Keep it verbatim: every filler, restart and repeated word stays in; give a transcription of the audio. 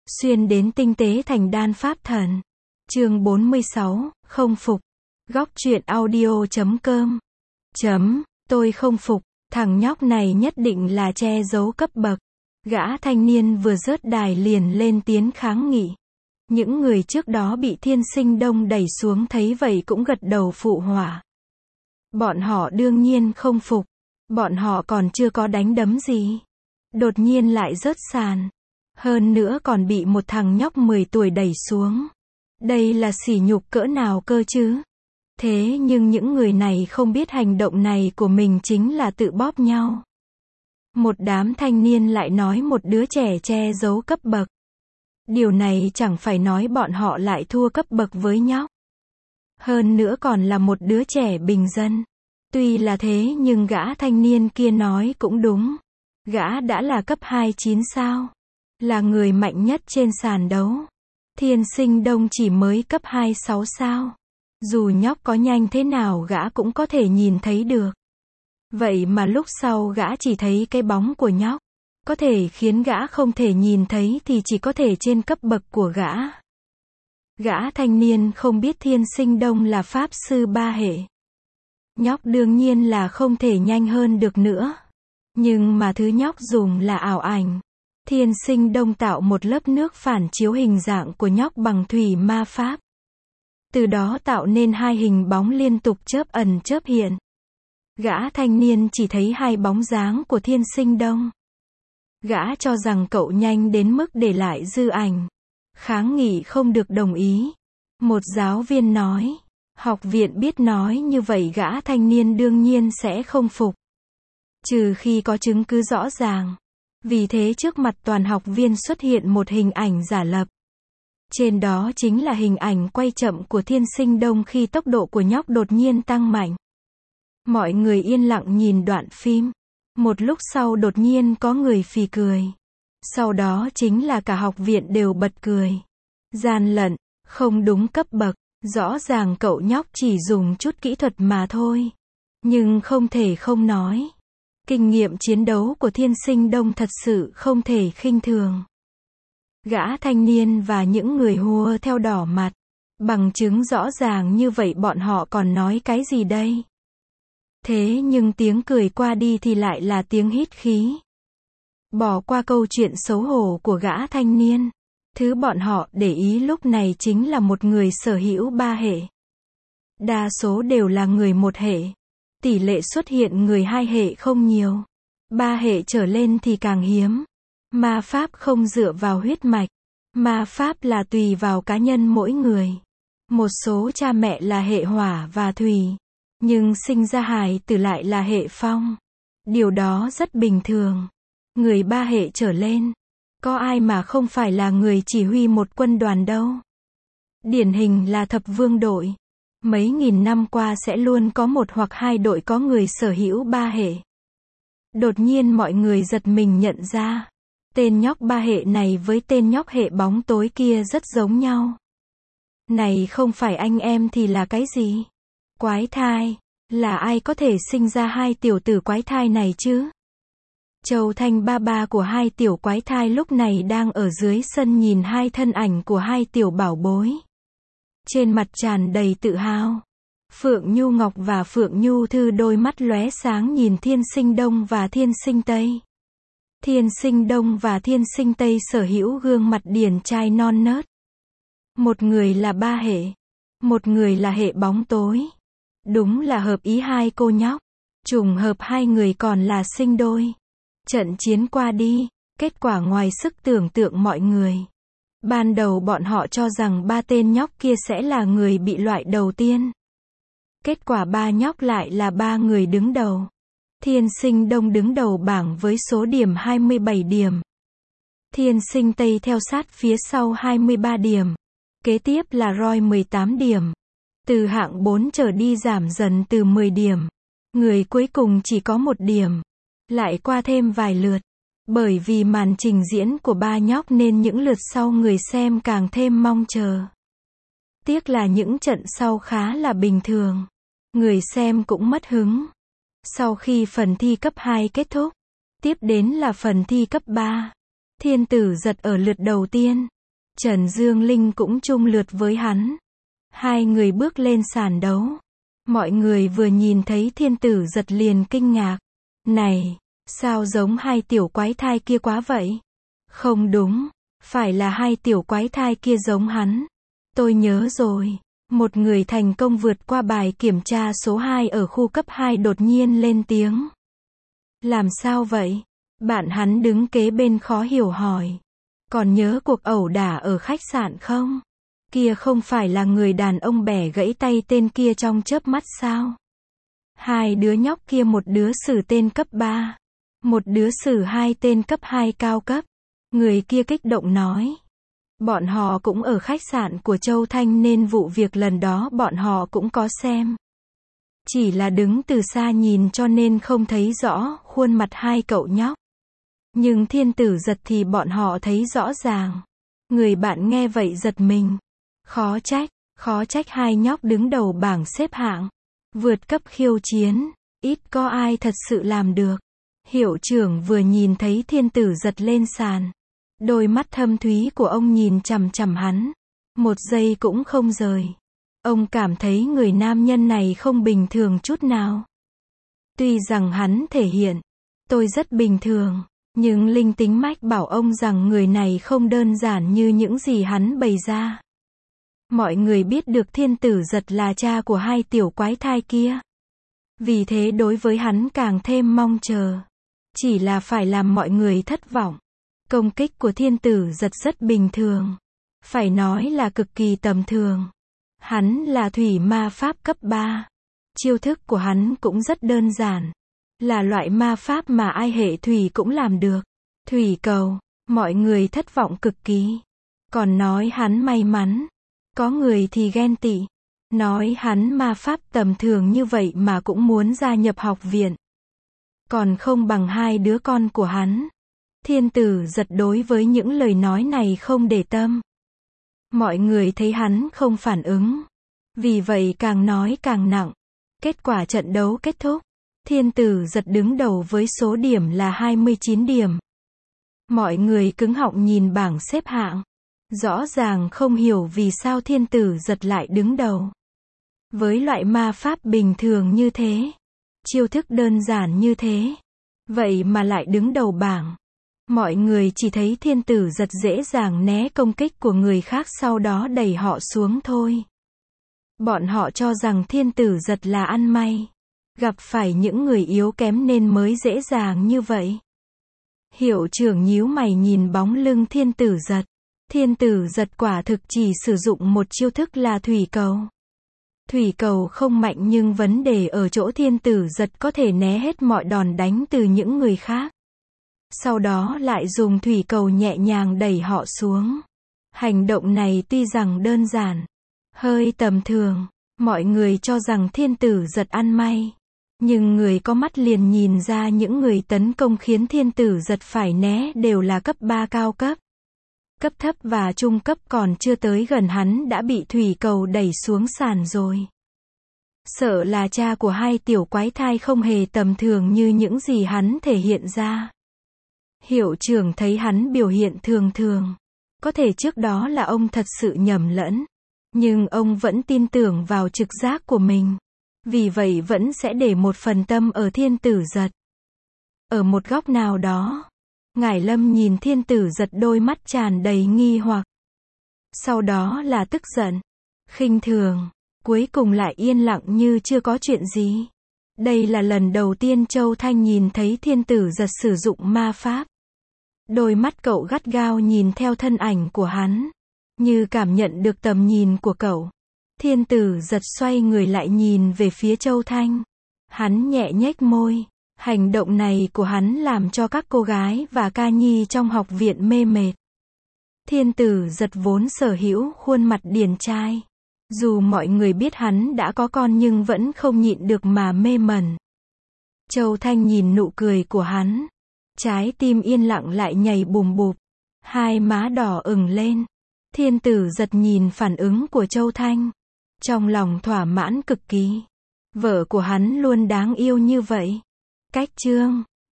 Xuyên đến tinh tế thành đan pháp thần. Chương bốn mươi sáu, không phục. Góc truyện audio chấm com. Chấm, tôi không phục, thằng nhóc này nhất định là che giấu cấp bậc. Gã thanh niên vừa rớt đài liền lên tiếng kháng nghị. Những người trước đó bị Thiên Sinh Đông đẩy xuống thấy vậy cũng gật đầu phụ họa. Bọn họ đương nhiên không phục. Bọn họ còn chưa có đánh đấm gì. Đột nhiên lại rớt sàn. Hơn nữa còn bị một thằng nhóc mười tuổi đẩy xuống. Đây là sỉ nhục cỡ nào cơ chứ? Thế nhưng những người này không biết hành động này của mình chính là tự bóp nhau. Một đám thanh niên lại nói một đứa trẻ che giấu cấp bậc. Điều này chẳng phải nói bọn họ lại thua cấp bậc với nhóc. Hơn nữa còn là một đứa trẻ bình dân. Tuy là thế nhưng gã thanh niên kia nói cũng đúng. Gã đã là cấp hai mươi chín sao? Là người mạnh nhất trên sàn đấu. Thiên Sinh Đông chỉ mới cấp hai mươi sáu sao? Dù nhóc có nhanh thế nào gã cũng có thể nhìn thấy được. Vậy mà lúc sau gã chỉ thấy cái bóng của nhóc. Có thể khiến gã không thể nhìn thấy thì chỉ có thể trên cấp bậc của gã. Gã thanh niên không biết Thiên Sinh Đông là pháp sư ba hệ. Nhóc đương nhiên là không thể nhanh hơn được nữa. Nhưng mà thứ nhóc dùng là ảo ảnh. Thiên Sinh Đông tạo một lớp nước phản chiếu hình dạng của nhóc bằng thủy ma pháp. Từ đó tạo nên hai hình bóng liên tục chớp ẩn chớp hiện. Gã thanh niên chỉ thấy hai bóng dáng của Thiên Sinh Đông. Gã cho rằng cậu nhanh đến mức để lại dư ảnh. Kháng nghị không được đồng ý. Một giáo viên nói. Học viện biết nói như vậy gã thanh niên đương nhiên sẽ không phục. Trừ khi có chứng cứ rõ ràng. Vì thế trước mặt toàn học viên xuất hiện một hình ảnh giả lập. Trên đó chính là hình ảnh quay chậm của Thiên Sinh Đông khi tốc độ của nhóc đột nhiên tăng mạnh. Mọi người yên lặng nhìn đoạn phim. Một lúc sau đột nhiên có người phì cười. Sau đó chính là cả học viện đều bật cười. Gian lận, không đúng cấp bậc. Rõ ràng cậu nhóc chỉ dùng chút kỹ thuật mà thôi. Nhưng không thể không nói. Kinh nghiệm chiến đấu của Thiên Sinh Đông thật sự không thể khinh thường. Gã thanh niên và những người hùa theo đỏ mặt. Bằng chứng rõ ràng như vậy bọn họ còn nói cái gì đây? Thế nhưng tiếng cười qua đi thì lại là tiếng hít khí. Bỏ qua câu chuyện xấu hổ của gã thanh niên. Thứ bọn họ để ý lúc này chính là một người sở hữu ba hệ. Đa số đều là người một hệ. Tỷ lệ xuất hiện người hai hệ không nhiều. Ba hệ trở lên thì càng hiếm. Ma pháp không dựa vào huyết mạch. Ma pháp là tùy vào cá nhân mỗi người. Một số cha mẹ là hệ hỏa và thủy. Nhưng sinh ra hài tử lại là hệ phong. Điều đó rất bình thường. Người ba hệ trở lên. Có ai mà không phải là người chỉ huy một quân đoàn đâu. Điển hình là thập vương đội. Mấy nghìn năm qua sẽ luôn có một hoặc hai đội có người sở hữu ba hệ. Đột nhiên mọi người giật mình nhận ra. Tên nhóc ba hệ này với tên nhóc hệ bóng tối kia rất giống nhau. Này không phải anh em thì là cái gì? Quái thai. Là ai có thể sinh ra hai tiểu tử quái thai này chứ? Châu Thanh ba ba của hai tiểu quái thai lúc này đang ở dưới sân nhìn hai thân ảnh của hai tiểu bảo bối. Trên mặt tràn đầy tự hào. Phượng Nhu Ngọc và Phượng Nhu Thư đôi mắt lóe sáng nhìn Thiên Sinh Đông và Thiên Sinh Tây. Thiên Sinh Đông và Thiên Sinh Tây sở hữu gương mặt điển trai non nớt. Một người là ba hệ. Một người là hệ bóng tối. Đúng là hợp ý hai cô nhóc. Trùng hợp hai người còn là sinh đôi. Trận chiến qua đi, kết quả ngoài sức tưởng tượng mọi người. Ban đầu bọn họ cho rằng ba tên nhóc kia sẽ là người bị loại đầu tiên. Kết quả ba nhóc lại là ba người đứng đầu. Thiên Sinh Đông đứng đầu bảng với số điểm hai mươi bảy điểm. Thiên Sinh Tây theo sát phía sau hai mươi ba điểm. Kế tiếp là Roy mười tám điểm. Từ hạng bốn trở đi giảm dần từ mười điểm. Người cuối cùng chỉ có một điểm. Lại qua thêm vài lượt. Bởi vì màn trình diễn của ba nhóc nên những lượt sau người xem càng thêm mong chờ. Tiếc là những trận sau khá là bình thường. Người xem cũng mất hứng. Sau khi phần thi cấp hai kết thúc, tiếp đến là phần thi cấp ba. Thiên tử giật ở lượt đầu tiên. Trần Dương Linh cũng chung lượt với hắn. Hai người bước lên sàn đấu. Mọi người vừa nhìn thấy thiên tử giật liền kinh ngạc. Này, sao giống hai tiểu quái thai kia quá vậy? Không đúng, phải là hai tiểu quái thai kia giống hắn. Tôi nhớ rồi, một người thành công vượt qua bài kiểm tra số hai ở khu cấp hai đột nhiên lên tiếng. Làm sao vậy? Bạn hắn đứng kế bên khó hiểu hỏi. Còn nhớ cuộc ẩu đả ở khách sạn không? Kia không phải là người đàn ông bẻ gãy tay tên kia trong chớp mắt sao? Hai đứa nhóc kia, một đứa xử tên cấp ba, một đứa xử hai tên cấp hai cao cấp. Người kia kích động nói. Bọn họ cũng ở khách sạn của Châu Thanh nên vụ việc lần đó bọn họ cũng có xem. Chỉ là đứng từ xa nhìn cho nên không thấy rõ khuôn mặt hai cậu nhóc. Nhưng thiên tử giật thì bọn họ thấy rõ ràng. Người bạn nghe vậy giật mình. Khó trách, khó trách hai nhóc đứng đầu bảng xếp hạng. Vượt cấp khiêu chiến, ít có ai thật sự làm được. Hiệu trưởng vừa nhìn thấy thiên tử giật lên sàn. Đôi mắt thâm thúy của ông nhìn chằm chằm hắn. Một giây cũng không rời. Ông cảm thấy người nam nhân này không bình thường chút nào. Tuy rằng hắn thể hiện, tôi rất bình thường. Nhưng linh tính mách bảo ông rằng người này không đơn giản như những gì hắn bày ra. Mọi người biết được thiên tử giật là cha của hai tiểu quái thai kia. Vì thế đối với hắn càng thêm mong chờ. Chỉ là phải làm mọi người thất vọng. Công kích của thiên tử giật rất bình thường. Phải nói là cực kỳ tầm thường. Hắn là thủy ma pháp cấp ba. Chiêu thức của hắn cũng rất đơn giản. Là loại ma pháp mà ai hệ thủy cũng làm được. Thủy cầu, mọi người thất vọng cực kỳ. Còn nói hắn may mắn. Có người thì ghen tị. Nói hắn ma pháp tầm thường như vậy mà cũng muốn gia nhập học viện. Còn không bằng hai đứa con của hắn. Thiên tử giật đối với những lời nói này không để tâm. Mọi người thấy hắn không phản ứng. Vì vậy càng nói càng nặng. Kết quả trận đấu kết thúc. Thiên tử giật đứng đầu với số điểm là hai mươi chín điểm. Mọi người cứng họng nhìn bảng xếp hạng. Rõ ràng không hiểu vì sao thiên tử giật lại đứng đầu. Với loại ma pháp bình thường như thế. Chiêu thức đơn giản như thế. Vậy mà lại đứng đầu bảng. Mọi người chỉ thấy thiên tử giật dễ dàng né công kích của người khác sau đó đẩy họ xuống thôi. Bọn họ cho rằng thiên tử giật là ăn may. Gặp phải những người yếu kém nên mới dễ dàng như vậy. Hiệu trưởng nhíu mày nhìn bóng lưng thiên tử giật. Thiên tử giật quả thực chỉ sử dụng một chiêu thức là thủy cầu. Thủy cầu không mạnh nhưng vấn đề ở chỗ thiên tử giật có thể né hết mọi đòn đánh từ những người khác. Sau đó lại dùng thủy cầu nhẹ nhàng đẩy họ xuống. Hành động này tuy rằng đơn giản, hơi tầm thường, mọi người cho rằng thiên tử giật ăn may. Nhưng người có mắt liền nhìn ra những người tấn công khiến thiên tử giật phải né đều là cấp ba cao cấp. Cấp thấp và trung cấp còn chưa tới gần hắn đã bị thủy cầu đẩy xuống sàn rồi. Sợ là cha của hai tiểu quái thai không hề tầm thường như những gì hắn thể hiện ra. Hiệu trưởng thấy hắn biểu hiện thường thường. Có thể trước đó là ông thật sự nhầm lẫn. Nhưng ông vẫn tin tưởng vào trực giác của mình. Vì vậy vẫn sẽ để một phần tâm ở thiên tử giật. Ở một góc nào đó, Ngải Lâm nhìn thiên tử giật đôi mắt tràn đầy nghi hoặc. Sau đó là tức giận, khinh thường, cuối cùng lại yên lặng như chưa có chuyện gì. Đây là lần đầu tiên Châu Thanh nhìn thấy thiên tử giật sử dụng ma pháp. Đôi mắt cậu gắt gao nhìn theo thân ảnh của hắn, như cảm nhận được tầm nhìn của cậu. Thiên tử giật xoay người lại nhìn về phía Châu Thanh. Hắn nhẹ nhếch môi. Hành động này của hắn làm cho các cô gái và ca nhi trong học viện mê mệt. Thiên tử giật vốn sở hữu khuôn mặt điển trai. Dù mọi người biết hắn đã có con nhưng vẫn không nhịn được mà mê mẩn. Châu Thanh nhìn nụ cười của hắn. Trái tim yên lặng lại nhảy bùm bụp. Hai má đỏ ửng lên. Thiên tử giật nhìn phản ứng của Châu Thanh. Trong lòng thỏa mãn cực kỳ. Vợ của hắn luôn đáng yêu như vậy. Cách chương